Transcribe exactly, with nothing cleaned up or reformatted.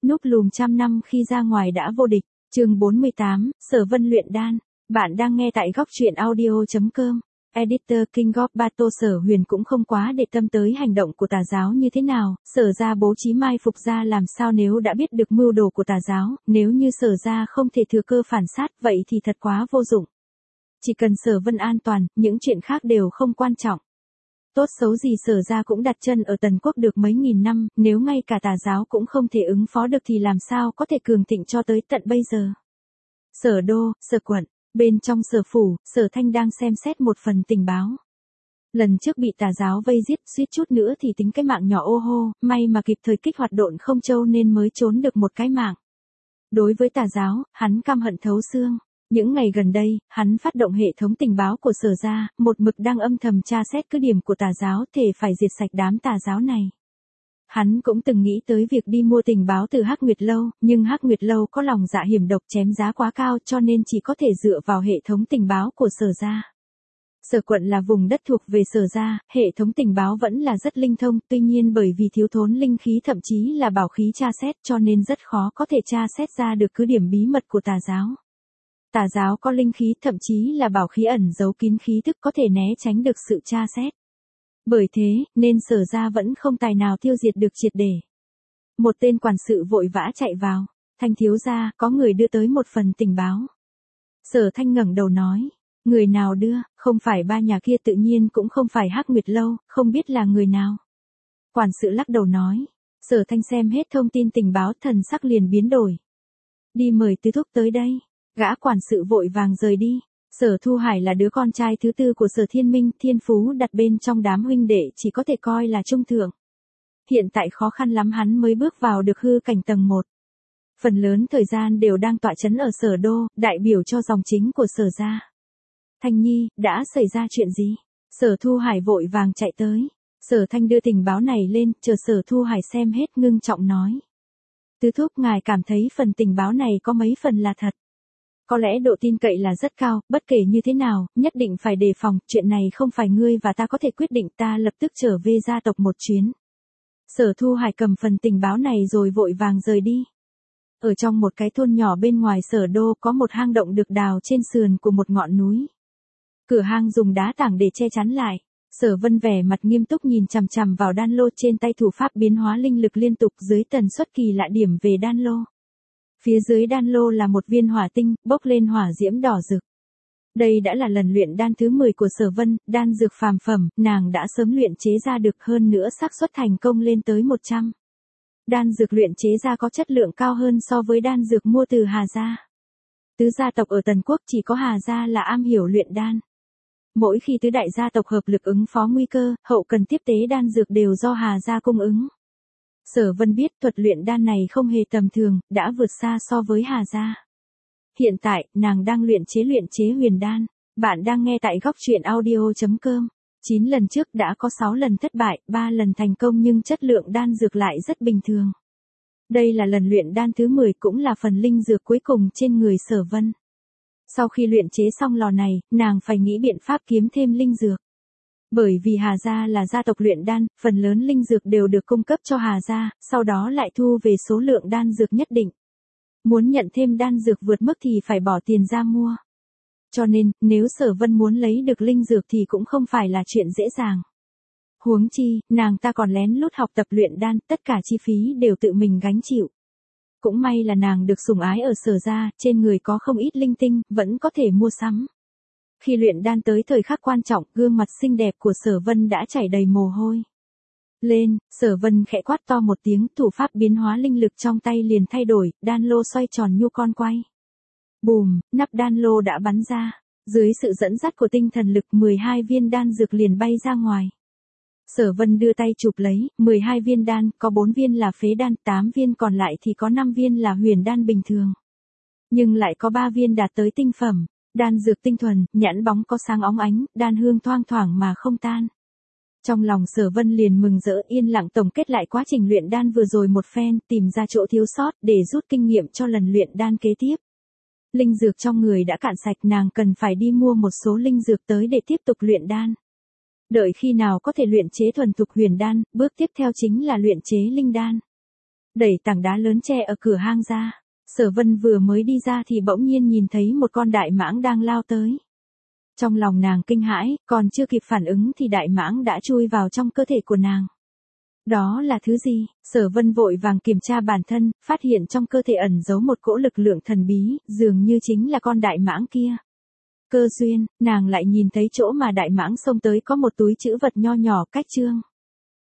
Núp lùm trăm năm khi ra ngoài đã vô địch. Chương bốn mươi tám, Sở Vân luyện đan. Bạn đang nghe tại góc truyện audio chấm com. Editor King of Battle Sở Huyền cũng không quá để tâm tới hành động của tà giáo như thế nào, Sở gia bố trí mai phục ra làm sao nếu đã biết được mưu đồ của tà giáo, nếu như Sở gia không thể thừa cơ phản sát vậy thì thật quá vô dụng. Chỉ cần Sở Vân an toàn, những chuyện khác đều không quan trọng. Tốt xấu gì Sở gia cũng đặt chân ở Tần Quốc được mấy nghìn năm, nếu ngay cả tà giáo cũng không thể ứng phó được thì làm sao có thể cường thịnh cho tới tận bây giờ. Sở đô, Sở quận, bên trong Sở phủ, Sở Thanh đang xem xét một phần tình báo. Lần trước bị tà giáo vây giết, suýt chút nữa thì tính cái mạng nhỏ ô hô, may mà kịp thời kích hoạt Độn Không Châu nên mới trốn được một cái mạng. Đối với tà giáo, hắn căm hận thấu xương. Những ngày gần đây, hắn phát động hệ thống tình báo của Sở gia, một mực đang âm thầm tra xét cứ điểm của tà giáo, thể phải diệt sạch đám tà giáo này. Hắn cũng từng nghĩ tới việc đi mua tình báo từ Hắc Nguyệt Lâu, nhưng Hắc Nguyệt Lâu có lòng dạ hiểm độc chém giá quá cao cho nên chỉ có thể dựa vào hệ thống tình báo của Sở gia. Sở quận là vùng đất thuộc về Sở gia, hệ thống tình báo vẫn là rất linh thông, tuy nhiên bởi vì thiếu thốn linh khí thậm chí là bảo khí tra xét cho nên rất khó có thể tra xét ra được cứ điểm bí mật của tà giáo. Tà giáo có linh khí thậm chí là bảo khí ẩn giấu kín khí tức có thể né tránh được sự tra xét. Bởi thế, nên Sở gia vẫn không tài nào tiêu diệt được triệt để. Một tên quản sự vội vã chạy vào. Thanh thiếu gia, có người đưa tới một phần tình báo. Sở Thanh ngẩng đầu nói. Người nào đưa, không phải ba nhà kia tự nhiên cũng không phải Hắc Nguyệt Lâu, không biết là người nào. Quản sự lắc đầu nói. Sở Thanh xem hết thông tin tình báo thần sắc liền biến đổi. Đi mời tứ thúc tới đây. Gã quản sự vội vàng rời đi. Sở Thu Hải là đứa con trai thứ tư của Sở Thiên Minh, thiên phú đặt bên trong đám huynh đệ chỉ có thể coi là trung thượng. Hiện tại khó khăn lắm hắn mới bước vào được hư cảnh tầng một. Phần lớn thời gian đều đang tọa chấn ở Sở Đô, đại biểu cho dòng chính của Sở gia. Thanh Nhi, đã xảy ra chuyện gì? Sở Thu Hải vội vàng chạy tới. Sở Thanh đưa tình báo này lên, chờ Sở Thu Hải xem hết ngưng trọng nói. Tứ thúc ngài cảm thấy phần tình báo này có mấy phần là thật. Có lẽ độ tin cậy là rất cao, bất kể như thế nào, nhất định phải đề phòng, chuyện này không phải ngươi và ta có thể quyết định, ta lập tức trở về gia tộc một chuyến. Sở Thu Hải cầm phần tình báo này rồi vội vàng rời đi. Ở trong một cái thôn nhỏ bên ngoài Sở Đô có một hang động được đào trên sườn của một ngọn núi. Cửa hang dùng đá tảng để che chắn lại. Sở Vân vẻ mặt nghiêm túc nhìn chằm chằm vào đan lô trên tay, thủ pháp biến hóa linh lực liên tục dưới tần suất kỳ lạ điểm về đan lô. Phía dưới đan lô là một viên hỏa tinh, bốc lên hỏa diễm đỏ rực. Đây đã là lần luyện đan thứ mười của Sở Vân, đan dược phàm phẩm, nàng đã sớm luyện chế ra được, hơn nữa xác suất thành công lên tới một trăm. Đan dược luyện chế ra có chất lượng cao hơn so với đan dược mua từ Hà gia. Tứ gia tộc ở Tần Quốc chỉ có Hà gia là am hiểu luyện đan. Mỗi khi tứ đại gia tộc hợp lực ứng phó nguy cơ, hậu cần tiếp tế đan dược đều do Hà gia cung ứng. Sở Vân biết thuật luyện đan này không hề tầm thường, đã vượt xa so với Hà gia. Hiện tại, nàng đang luyện chế luyện chế huyền đan. Bạn đang nghe tại góc truyện audio chấm com. chín lần trước đã có sáu lần thất bại, ba lần thành công nhưng chất lượng đan dược lại rất bình thường. Đây là lần luyện đan thứ mười cũng là phần linh dược cuối cùng trên người Sở Vân. Sau khi luyện chế xong lò này, nàng phải nghĩ biện pháp kiếm thêm linh dược. Bởi vì Hà gia là gia tộc luyện đan, phần lớn linh dược đều được cung cấp cho Hà gia, sau đó lại thu về số lượng đan dược nhất định. Muốn nhận thêm đan dược vượt mức thì phải bỏ tiền ra mua. Cho nên, nếu Sở Vân muốn lấy được linh dược thì cũng không phải là chuyện dễ dàng. Huống chi, nàng ta còn lén lút học tập luyện đan, tất cả chi phí đều tự mình gánh chịu. Cũng may là nàng được sủng ái ở Sở gia, trên người có không ít linh tinh, vẫn có thể mua sắm. Khi luyện đan tới thời khắc quan trọng, gương mặt xinh đẹp của Sở Vân đã chảy đầy mồ hôi. Lên, Sở Vân khẽ quát to một tiếng, thủ pháp biến hóa linh lực trong tay liền thay đổi, đan lô xoay tròn như con quay. Bùm, nắp đan lô đã bắn ra. Dưới sự dẫn dắt của tinh thần lực, mười hai viên đan dược liền bay ra ngoài. Sở Vân đưa tay chụp lấy, mười hai viên đan, có bốn viên là phế đan, tám viên còn lại thì có năm viên là huyền đan bình thường. Nhưng lại có ba viên đạt tới tinh phẩm. Đan dược tinh thuần, nhẵn bóng có sáng óng ánh, đan hương thoang thoảng mà không tan. Trong lòng Sở Vân liền mừng rỡ, yên lặng tổng kết lại quá trình luyện đan vừa rồi một phen, tìm ra chỗ thiếu sót để rút kinh nghiệm cho lần luyện đan kế tiếp. Linh dược trong người đã cạn sạch, nàng cần phải đi mua một số linh dược tới để tiếp tục luyện đan. Đợi khi nào có thể luyện chế thuần thục huyền đan, bước tiếp theo chính là luyện chế linh đan. đẩy tảng đá lớn tre ở cửa hang ra. Sở Vân vừa mới đi ra thì bỗng nhiên nhìn thấy một con đại mãng đang lao tới. Trong lòng nàng kinh hãi, còn chưa kịp phản ứng thì đại mãng đã chui vào trong cơ thể của nàng. Đó là thứ gì? Sở Vân vội vàng kiểm tra bản thân, phát hiện trong cơ thể ẩn giấu một cỗ lực lượng thần bí, dường như chính là con đại mãng kia. Cơ duyên, nàng lại nhìn thấy chỗ mà đại mãng xông tới có một túi trữ vật nho nhỏ cách trương.